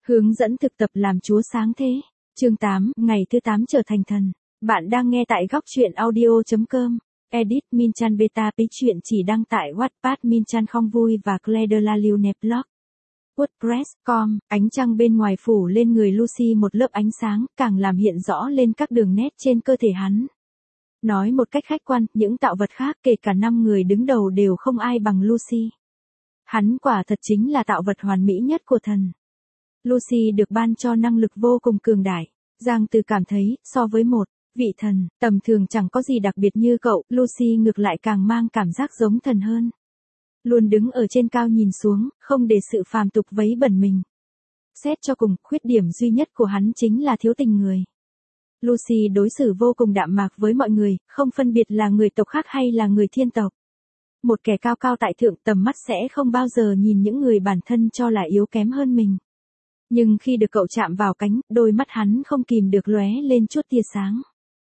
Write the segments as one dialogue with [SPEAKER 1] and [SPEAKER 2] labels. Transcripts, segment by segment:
[SPEAKER 1] Hướng dẫn thực tập làm Chúa sáng thế. Chương 8, ngày thứ 8 trở thành thần. Bạn đang nghe tại góc truyện audio.com. Edit Minchan Beta Pí truyện chỉ đăng tại Wattpad Minchan không vui và Claire de la Lune blog. WordPress.com, ánh trăng bên ngoài phủ lên người Lucy một lớp ánh sáng, càng làm hiện rõ lên các đường nét trên cơ thể hắn. Nói một cách khách quan, những tạo vật khác kể cả 5 người đứng đầu đều không ai bằng Lucy. Hắn quả thật chính là tạo vật hoàn mỹ nhất của thần. Lucy được ban cho năng lực vô cùng cường đại. Giang Từ cảm thấy, so với một vị thần, tầm thường chẳng có gì đặc biệt như cậu, Lucy ngược lại càng mang cảm giác giống thần hơn. Luôn đứng ở trên cao nhìn xuống, không để sự phàm tục vấy bẩn mình. Xét cho cùng, khuyết điểm duy nhất của hắn chính là thiếu tình người. Lucy đối xử vô cùng đạm mạc với mọi người, không phân biệt là người tộc khác hay là người thiên tộc. Một kẻ cao cao tại thượng, tầm mắt sẽ không bao giờ nhìn những người bản thân cho là yếu kém hơn mình. Nhưng khi được cậu chạm vào cánh, đôi mắt hắn không kìm được lóe lên chút tia sáng.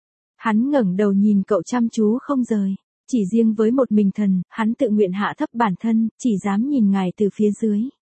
[SPEAKER 1] Hắn ngẩng đầu nhìn cậu chăm chú không rời. Chỉ riêng với một mình thần, hắn tự nguyện hạ thấp bản thân, chỉ dám nhìn ngài từ phía dưới.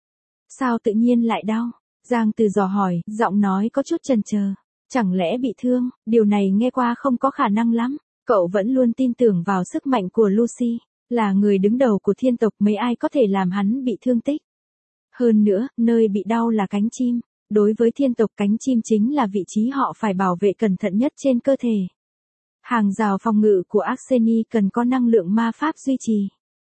[SPEAKER 1] Sao tự nhiên lại đau? Giang Từ dò hỏi, giọng nói có chút chần chờ. Chẳng lẽ bị thương? Điều này nghe qua không có khả năng lắm. Cậu vẫn luôn tin tưởng vào sức mạnh của Lucy. Là người đứng đầu của thiên tộc, mấy ai có thể làm hắn bị thương tích. Hơn nữa, nơi bị đau là cánh chim. Đối với thiên tộc, cánh chim chính là vị trí họ phải bảo vệ cẩn thận nhất trên cơ thể. Hàng rào phòng ngự của Arseny cần có năng lượng ma pháp duy trì.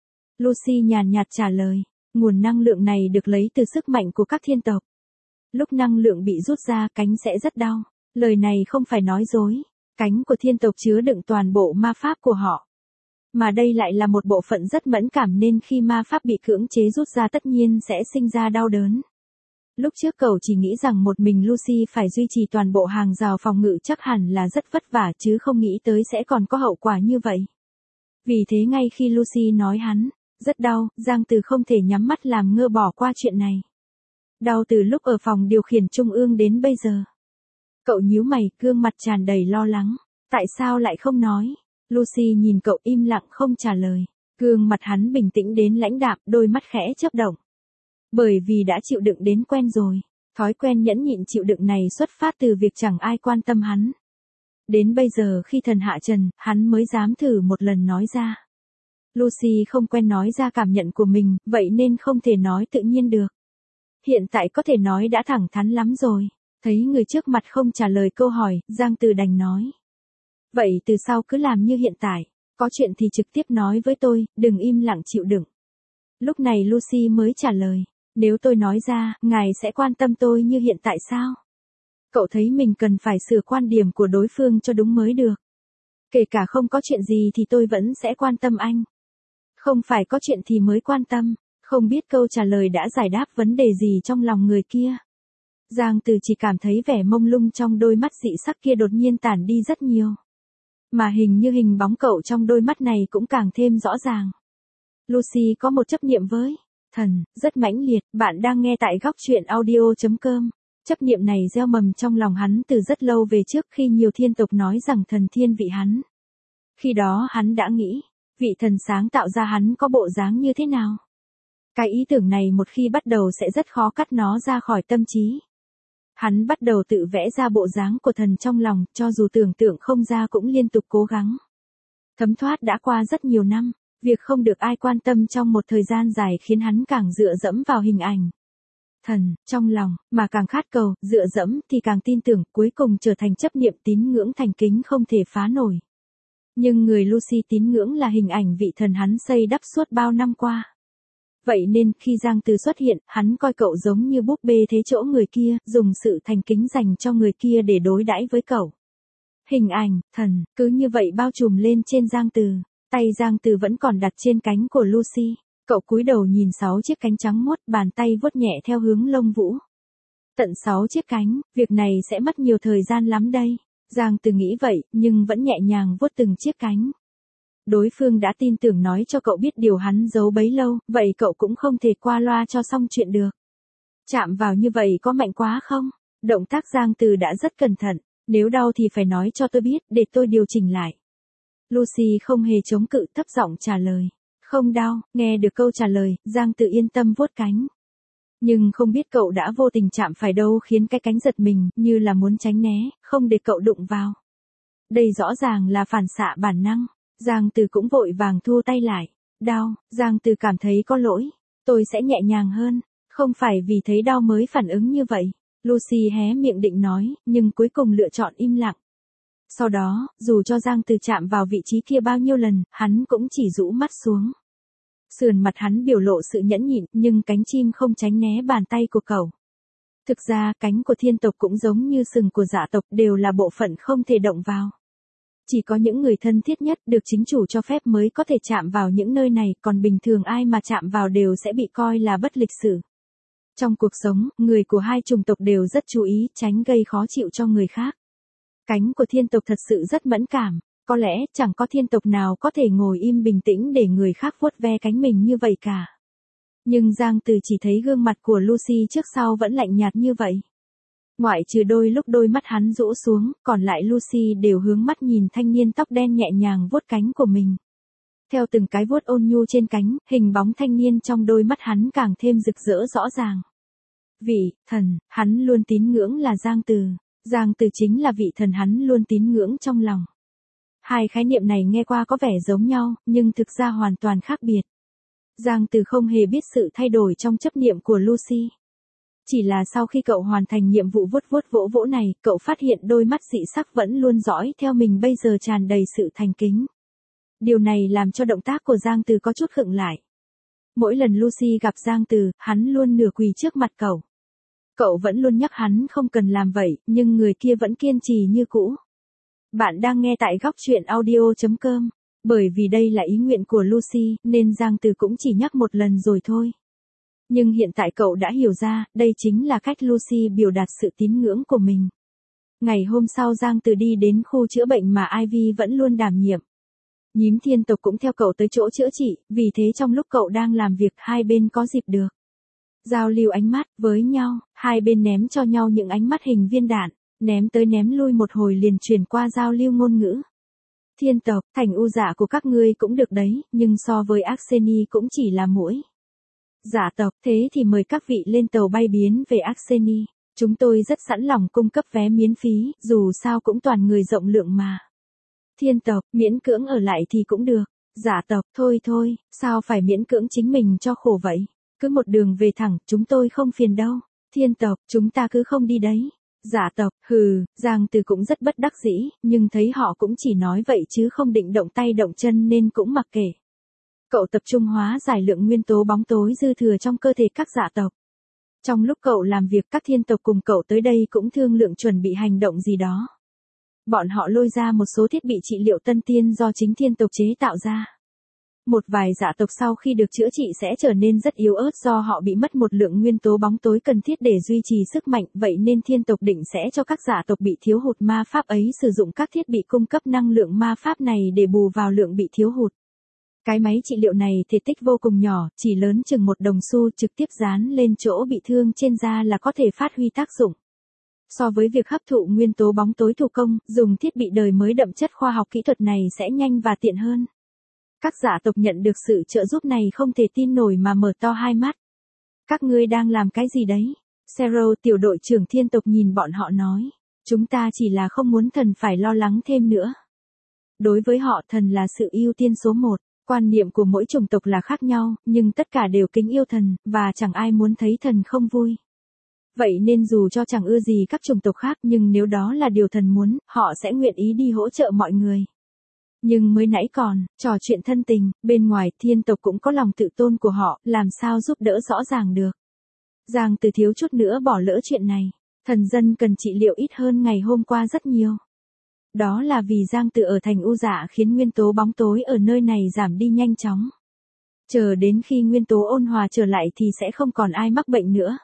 [SPEAKER 1] Lucy nhàn nhạt trả lời, nguồn năng lượng này được lấy từ sức mạnh của các thiên tộc. Lúc năng lượng bị rút ra, cánh sẽ rất đau. Lời này không phải nói dối. Cánh của thiên tộc chứa đựng toàn bộ ma pháp của họ. Mà đây lại là một bộ phận rất mẫn cảm nên khi ma pháp bị cưỡng chế rút ra tất nhiên sẽ sinh ra đau đớn. Lúc trước cậu chỉ nghĩ rằng một mình Lucy phải duy trì toàn bộ hàng rào phòng ngự chắc hẳn là rất vất vả chứ không nghĩ tới sẽ còn có hậu quả như vậy. Vì thế ngay khi Lucy nói hắn rất đau, Giang Từ không thể nhắm mắt làm ngơ bỏ qua chuyện này. Đau từ lúc ở phòng điều khiển trung ương đến bây giờ. Cậu nhíu mày, gương mặt tràn đầy lo lắng. Tại sao lại không nói? Lucy nhìn cậu im lặng không trả lời. Gương mặt hắn bình tĩnh đến lãnh đạm, đôi mắt khẽ chớp động. Bởi vì đã chịu đựng đến quen rồi. Thói quen nhẫn nhịn chịu đựng này xuất phát từ việc chẳng ai quan tâm hắn. Đến bây giờ khi thần hạ trần, hắn mới dám thử một lần nói ra. Lucy không quen nói ra cảm nhận của mình, vậy nên không thể nói tự nhiên được. Hiện tại có thể nói đã thẳng thắn lắm rồi. Thấy người trước mặt không trả lời câu hỏi, Giang Từ đành nói. Vậy từ sau cứ làm như hiện tại. Có chuyện thì trực tiếp nói với tôi, đừng im lặng chịu đựng. Lúc này Lucy mới trả lời. Nếu tôi nói ra, ngài sẽ quan tâm tôi như hiện tại sao? Cậu thấy mình cần phải sửa quan điểm của đối phương cho đúng mới được. Kể cả không có chuyện gì thì tôi vẫn sẽ quan tâm anh. Không phải có chuyện thì mới quan tâm. Không biết câu trả lời đã giải đáp vấn đề gì trong lòng người kia. Giang Từ chỉ cảm thấy vẻ mông lung trong đôi mắt dị sắc kia đột nhiên tản đi rất nhiều. Mà hình bóng cậu trong đôi mắt này cũng càng thêm rõ ràng. Lucy có một chấp niệm với thần, rất mãnh liệt. Bạn đang nghe tại góc truyện audio.com. Chấp niệm này gieo mầm trong lòng hắn từ rất lâu về trước khi nhiều thiên tộc nói rằng thần thiên vị hắn. Khi đó hắn đã nghĩ, vị thần sáng tạo ra hắn có bộ dáng như thế nào. Cái ý tưởng này một khi bắt đầu sẽ rất khó cắt nó ra khỏi tâm trí. Hắn bắt đầu tự vẽ ra bộ dáng của thần trong lòng, cho dù tưởng tượng không ra cũng liên tục cố gắng. Thấm thoát đã qua rất nhiều năm, việc không được ai quan tâm trong một thời gian dài khiến hắn càng dựa dẫm vào hình ảnh thần trong lòng, mà càng khát cầu, dựa dẫm thì càng tin tưởng, cuối cùng trở thành chấp niệm tín ngưỡng thành kính không thể phá nổi. Nhưng người Lucy tín ngưỡng là hình ảnh vị thần hắn xây đắp suốt bao năm qua. Vậy nên khi Giang Từ xuất hiện, hắn coi cậu giống như búp bê thế chỗ người kia, dùng sự thành kính dành cho người kia để đối đãi với cậu. Hình ảnh thần cứ như vậy bao trùm lên trên Giang Từ. Tay Giang Từ vẫn còn đặt trên cánh của Lucy. Cậu cúi đầu nhìn 6 chiếc cánh trắng muốt, bàn tay vuốt nhẹ theo hướng lông vũ. Tận 6 chiếc cánh, việc này sẽ mất nhiều thời gian lắm đây. Giang Từ nghĩ vậy, nhưng vẫn nhẹ nhàng vuốt từng chiếc cánh. Đối phương đã tin tưởng nói cho cậu biết điều hắn giấu bấy lâu, vậy cậu cũng không thể qua loa cho xong chuyện được. Chạm vào như vậy có mạnh quá không? Động tác Giang Từ đã rất cẩn thận, nếu đau thì phải nói cho tôi biết, để tôi điều chỉnh lại. Lucy không hề chống cự, thấp giọng trả lời. Không đau. Nghe được câu trả lời, Giang Từ yên tâm vuốt cánh. Nhưng không biết cậu đã vô tình chạm phải đâu khiến cái cánh giật mình, như là muốn tránh né, không để cậu đụng vào. Đây rõ ràng là phản xạ bản năng. Giang Từ cũng vội vàng thu tay lại. Đau, Giang Từ cảm thấy có lỗi. Tôi sẽ nhẹ nhàng hơn. Không phải vì thấy đau mới phản ứng như vậy. Lucy hé miệng định nói, nhưng cuối cùng lựa chọn im lặng. Sau đó, dù cho Giang Từ chạm vào vị trí kia bao nhiêu lần, hắn cũng chỉ rũ mắt xuống. Sườn mặt hắn biểu lộ sự nhẫn nhịn, nhưng cánh chim không tránh né bàn tay của cậu. Thực ra, cánh của thiên tộc cũng giống như sừng của dạ tộc, đều là bộ phận không thể động vào. Chỉ có những người thân thiết nhất được chính chủ cho phép mới có thể chạm vào những nơi này, còn bình thường ai mà chạm vào đều sẽ bị coi là bất lịch sự. Trong cuộc sống, người của hai chủng tộc đều rất chú ý tránh gây khó chịu cho người khác. Cánh của thiên tộc thật sự rất mẫn cảm, có lẽ chẳng có thiên tộc nào có thể ngồi im bình tĩnh để người khác vuốt ve cánh mình như vậy cả. Nhưng Giang Từ chỉ thấy gương mặt của Lucy trước sau vẫn lạnh nhạt như vậy. Ngoại trừ đôi lúc đôi mắt hắn rũ xuống, còn lại Lucy đều hướng mắt nhìn thanh niên tóc đen nhẹ nhàng vuốt cánh của mình. Theo từng cái vuốt ôn nhu trên cánh, hình bóng thanh niên trong đôi mắt hắn càng thêm rực rỡ rõ ràng. Vị thần, hắn luôn tín ngưỡng là Giang Từ. Giang Từ chính là vị thần hắn luôn tín ngưỡng trong lòng. Hai khái niệm này nghe qua có vẻ giống nhau, nhưng thực ra hoàn toàn khác biệt. Giang Từ không hề biết sự thay đổi trong chấp niệm của Lucy. Chỉ là sau khi cậu hoàn thành nhiệm vụ vuốt vuốt vỗ vỗ này, cậu phát hiện đôi mắt dị sắc vẫn luôn dõi theo mình bây giờ tràn đầy sự thành kính. Điều này làm cho động tác của Giang Từ có chút khựng lại. Mỗi lần Lucy gặp Giang Từ, hắn luôn nửa quỳ trước mặt cậu. Cậu vẫn luôn nhắc hắn không cần làm vậy, nhưng người kia vẫn kiên trì như cũ. Bạn đang nghe tại góc truyện audio.com. Bởi vì đây là ý nguyện của Lucy, nên Giang Từ cũng chỉ nhắc một lần rồi thôi. Nhưng hiện tại cậu đã hiểu ra, đây chính là cách Lucy biểu đạt sự tín ngưỡng của mình. Ngày hôm sau Giang Từ đi đến khu chữa bệnh mà Ivy vẫn luôn đảm nhiệm. Nhím thiên tộc cũng theo cậu tới chỗ chữa trị, vì thế trong lúc cậu đang làm việc hai bên có dịp được giao lưu ánh mắt với nhau, hai bên ném cho nhau những ánh mắt hình viên đạn, ném tới ném lui một hồi liền chuyển qua giao lưu ngôn ngữ. Thiên tộc, thành u dạ của các ngươi cũng được đấy, nhưng so với Arseni cũng chỉ là muỗi. Dạ tộc, thế thì mời các vị lên tàu bay biến về Arseni. Chúng tôi rất sẵn lòng cung cấp vé miễn phí, dù sao cũng toàn người rộng lượng mà. Thiên tộc, miễn cưỡng ở lại thì cũng được. Dạ tộc, thôi thôi, sao phải miễn cưỡng chính mình cho khổ vậy? Cứ một đường về thẳng, chúng tôi không phiền đâu. Thiên tộc, chúng ta cứ không đi đấy. Dạ tộc, hừ, Giang Từ cũng rất bất đắc dĩ, nhưng thấy họ cũng chỉ nói vậy chứ không định động tay động chân nên cũng mặc kệ. Cậu tập trung hóa giải lượng nguyên tố bóng tối dư thừa trong cơ thể các dạ tộc. Trong lúc cậu làm việc các thiên tộc cùng cậu tới đây cũng thương lượng chuẩn bị hành động gì đó. Bọn họ lôi ra một số thiết bị trị liệu tân tiên do chính thiên tộc chế tạo ra. Một vài dạ tộc sau khi được chữa trị sẽ trở nên rất yếu ớt do họ bị mất một lượng nguyên tố bóng tối cần thiết để duy trì sức mạnh, vậy nên thiên tộc định sẽ cho các dạ tộc bị thiếu hụt ma pháp ấy sử dụng các thiết bị cung cấp năng lượng ma pháp này để bù vào lượng bị thiếu hụt. Cái máy trị liệu này thể tích vô cùng nhỏ, chỉ lớn chừng một đồng xu, trực tiếp dán lên chỗ bị thương trên da là có thể phát huy tác dụng. So với việc hấp thụ nguyên tố bóng tối thủ công, dùng thiết bị đời mới đậm chất khoa học kỹ thuật này sẽ nhanh và tiện hơn. Các dạ tộc nhận được sự trợ giúp này không thể tin nổi mà mở to hai mắt. Các ngươi đang làm cái gì đấy? Zero, tiểu đội trưởng thiên tộc nhìn bọn họ nói. Chúng ta chỉ là không muốn thần phải lo lắng thêm nữa. Đối với họ thần là sự ưu tiên số một. Quan niệm của mỗi chủng tộc là khác nhau, nhưng tất cả đều kính yêu thần, và chẳng ai muốn thấy thần không vui. Vậy nên dù cho chẳng ưa gì các chủng tộc khác nhưng nếu đó là điều thần muốn, họ sẽ nguyện ý đi hỗ trợ mọi người. Nhưng mới nãy còn, trò chuyện thân tình, bên ngoài thiên tộc cũng có lòng tự tôn của họ, làm sao giúp đỡ rõ ràng được. Giang Từ thiếu chút nữa bỏ lỡ chuyện này. Thần dân cần trị liệu ít hơn ngày hôm qua rất nhiều. Đó là vì Giang Từ ở thành u dạ khiến nguyên tố bóng tối ở nơi này giảm đi nhanh chóng. Chờ đến khi nguyên tố ôn hòa trở lại thì sẽ không còn ai mắc bệnh nữa.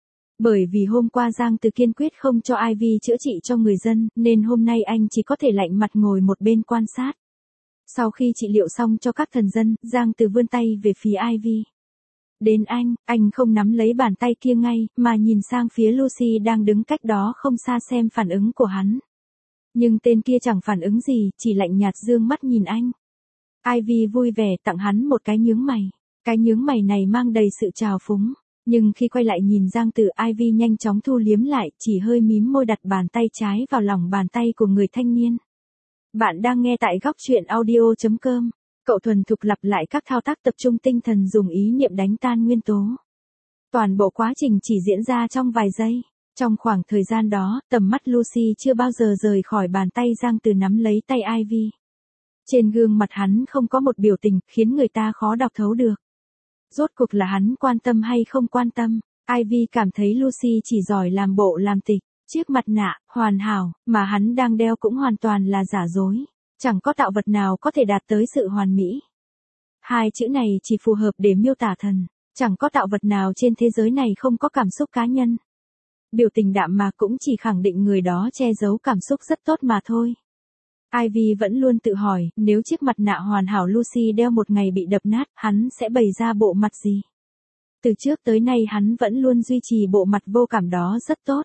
[SPEAKER 1] Bởi vì hôm qua Giang Từ kiên quyết không cho Ivy chữa trị cho người dân, nên hôm nay anh chỉ có thể lạnh mặt ngồi một bên quan sát. Sau khi trị liệu xong cho các thần dân, Giang Từ vươn tay về phía Ivy. Đến anh không nắm lấy bàn tay kia ngay, mà nhìn sang phía Lucy đang đứng cách đó không xa xem phản ứng của hắn. Nhưng tên kia chẳng phản ứng gì, chỉ lạnh nhạt dương mắt nhìn anh. Ivy vui vẻ tặng hắn một cái nhướng mày. Cái nhướng mày này mang đầy sự trào phúng. Nhưng khi quay lại nhìn Giang Từ, Ivy nhanh chóng thu liếm lại, chỉ hơi mím môi đặt bàn tay trái vào lòng bàn tay của người thanh niên. Bạn đang nghe tại góc truyện audio.com. Cậu thuần thục lặp lại các thao tác tập trung tinh thần dùng ý niệm đánh tan nguyên tố. Toàn bộ quá trình chỉ diễn ra trong vài giây. Trong khoảng thời gian đó, tầm mắt Lucy chưa bao giờ rời khỏi bàn tay Giang Từ nắm lấy tay Ivy. Trên gương mặt hắn không có một biểu tình khiến người ta khó đọc thấu được. Rốt cuộc là hắn quan tâm hay không quan tâm? Ivy cảm thấy Lucy chỉ giỏi làm bộ làm tịch. Chiếc mặt nạ, hoàn hảo, mà hắn đang đeo cũng hoàn toàn là giả dối. Chẳng có tạo vật nào có thể đạt tới sự hoàn mỹ. Hai chữ này chỉ phù hợp để miêu tả thần. Chẳng có tạo vật nào trên thế giới này không có cảm xúc cá nhân. Biểu tình đạm mạc cũng chỉ khẳng định người đó che giấu cảm xúc rất tốt mà thôi. Ivy vẫn luôn tự hỏi, nếu chiếc mặt nạ hoàn hảo Lucy đeo một ngày bị đập nát, hắn sẽ bày ra bộ mặt gì? Từ trước tới nay hắn vẫn luôn duy trì bộ mặt vô cảm đó rất tốt.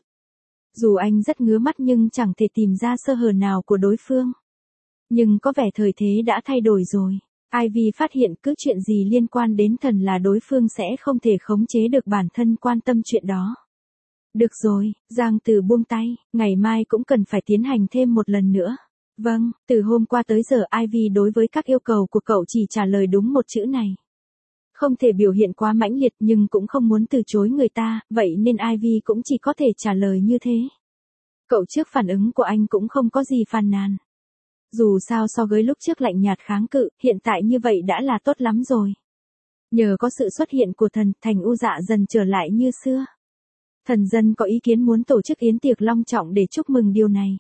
[SPEAKER 1] Dù anh rất ngứa mắt nhưng chẳng thể tìm ra sơ hở nào của đối phương. Nhưng có vẻ thời thế đã thay đổi rồi. Ivy phát hiện cứ chuyện gì liên quan đến thần là đối phương sẽ không thể khống chế được bản thân quan tâm chuyện đó. Được rồi, Giang Từ buông tay, ngày mai cũng cần phải tiến hành thêm một lần nữa. Vâng, từ hôm qua tới giờ Ivy đối với các yêu cầu của cậu chỉ trả lời đúng một chữ này. Không thể biểu hiện quá mãnh liệt nhưng cũng không muốn từ chối người ta, vậy nên Ivy cũng chỉ có thể trả lời như thế. Cậu trước phản ứng của anh cũng không có gì phàn nàn. Dù sao so với lúc trước lạnh nhạt kháng cự, hiện tại như vậy đã là tốt lắm rồi. Nhờ có sự xuất hiện của thần, Thành U Dạ dần trở lại như xưa. Thần dân có ý kiến muốn tổ chức yến tiệc long trọng để chúc mừng điều này.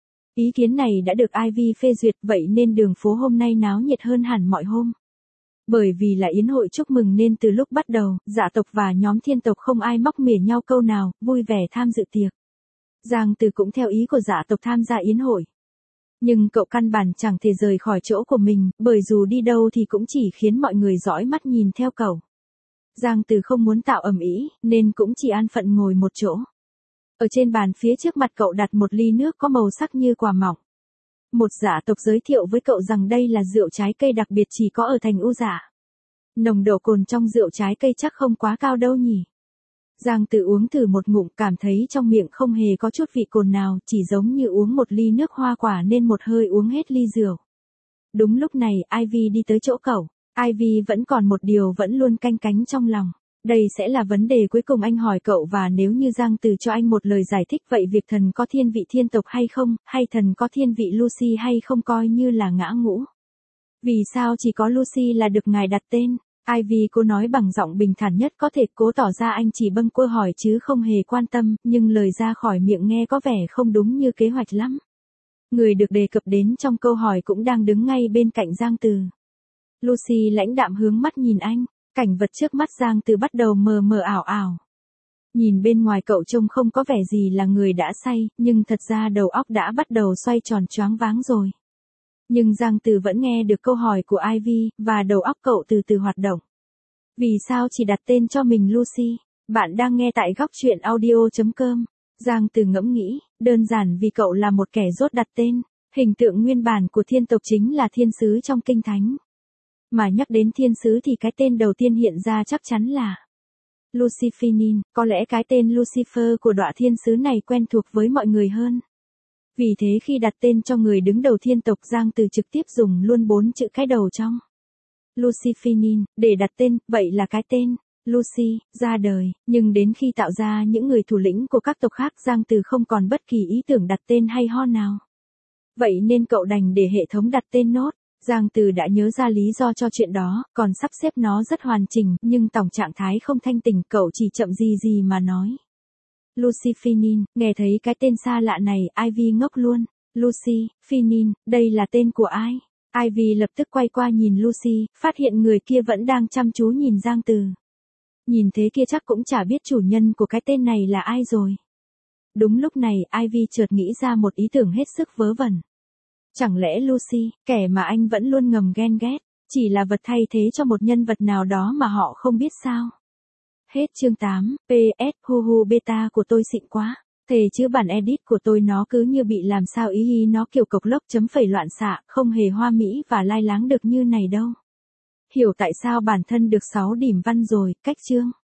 [SPEAKER 1] Ý kiến này đã được Ivy phê duyệt, vậy nên đường phố hôm nay náo nhiệt hơn hẳn mọi hôm. Bởi vì là yến hội chúc mừng nên từ lúc bắt đầu, dạ tộc và nhóm thiên tộc không ai móc mỉa nhau câu nào, vui vẻ tham dự tiệc. Giang Từ cũng theo ý của dạ tộc tham gia yến hội. Nhưng cậu căn bản chẳng thể rời khỏi chỗ của mình, bởi dù đi đâu thì cũng chỉ khiến mọi người dõi mắt nhìn theo cậu. Giang Từ không muốn tạo ầm ĩ, nên cũng chỉ an phận ngồi một chỗ. Ở trên bàn phía trước mặt cậu đặt một ly nước có màu sắc như quả mọng. Một dạ tộc giới thiệu với cậu rằng đây là rượu trái cây đặc biệt chỉ có ở thành U Dạ. Nồng độ cồn trong rượu trái cây chắc không quá cao đâu nhỉ. Giang Từ uống thử một ngụm cảm thấy trong miệng không hề có chút vị cồn nào, chỉ giống như uống một ly nước hoa quả nên một hơi uống hết ly rượu. Đúng lúc này Ivy đi tới chỗ cậu. Ivy vẫn còn một điều vẫn luôn canh cánh trong lòng. Đây sẽ là vấn đề cuối cùng anh hỏi cậu, và nếu như Giang Từ cho anh một lời giải thích vậy việc thần có thiên vị thiên tộc hay không, hay thần có thiên vị Lucy hay không coi như là ngã ngũ. Vì sao chỉ có Lucy là được ngài đặt tên? Ivy cô nói bằng giọng bình thản nhất có thể, cố tỏ ra anh chỉ bâng quơ hỏi chứ không hề quan tâm, nhưng lời ra khỏi miệng nghe có vẻ không đúng như kế hoạch lắm. Người được đề cập đến trong câu hỏi cũng đang đứng ngay bên cạnh Giang Từ. Lucy lãnh đạm hướng mắt nhìn anh, cảnh vật trước mắt Giang Từ bắt đầu mờ mờ ảo ảo. Nhìn bên ngoài cậu trông không có vẻ gì là người đã say, nhưng thật ra đầu óc đã bắt đầu xoay tròn choáng váng rồi. Nhưng Giang Từ vẫn nghe được câu hỏi của Ivy, và đầu óc cậu từ từ hoạt động. Vì sao chỉ đặt tên cho mình Lucy? Bạn đang nghe tại góc truyện audio.com. Giang Từ ngẫm nghĩ, đơn giản vì cậu là một kẻ dốt đặt tên. Hình tượng nguyên bản của thiên tộc chính là thiên sứ trong kinh thánh. Mà nhắc đến thiên sứ thì cái tên đầu tiên hiện ra chắc chắn là Lucifinin, có lẽ cái tên Lucifer của đọa thiên sứ này quen thuộc với mọi người hơn. Vì thế khi đặt tên cho người đứng đầu thiên tộc, Giang Từ trực tiếp dùng luôn 4 chữ cái đầu trong Lucifinin để đặt tên, vậy là cái tên Lucy ra đời, nhưng đến khi tạo ra những người thủ lĩnh của các tộc khác, Giang Từ không còn bất kỳ ý tưởng đặt tên hay ho nào. Vậy nên cậu đành để hệ thống đặt tên nốt. Giang Từ đã nhớ ra lý do cho chuyện đó, còn sắp xếp nó rất hoàn chỉnh, nhưng tổng trạng thái không thanh tỉnh, cậu chỉ chậm gì mà nói. Lucifinin, nghe thấy cái tên xa lạ này, Ivy ngốc luôn. Lucy, Finin, đây là tên của ai? Ivy lập tức quay qua nhìn Lucy, phát hiện người kia vẫn đang chăm chú nhìn Giang Từ. Nhìn thế kia chắc cũng chả biết chủ nhân của cái tên này là ai rồi. Đúng lúc này, Ivy chợt nghĩ ra một ý tưởng hết sức vớ vẩn. Chẳng lẽ Lucy, kẻ mà anh vẫn luôn ngầm ghen ghét, chỉ là vật thay thế cho một nhân vật nào đó mà họ không biết sao? Hết chương 8, PS, hu beta của tôi xịn quá. Thề chứ bản edit của tôi nó cứ như bị làm sao ý nó kiểu cộc lốc chấm phẩy loạn xạ, không hề hoa mỹ và lai láng được như này đâu. Hiểu tại sao bản thân được 6 điểm văn rồi, cách chương.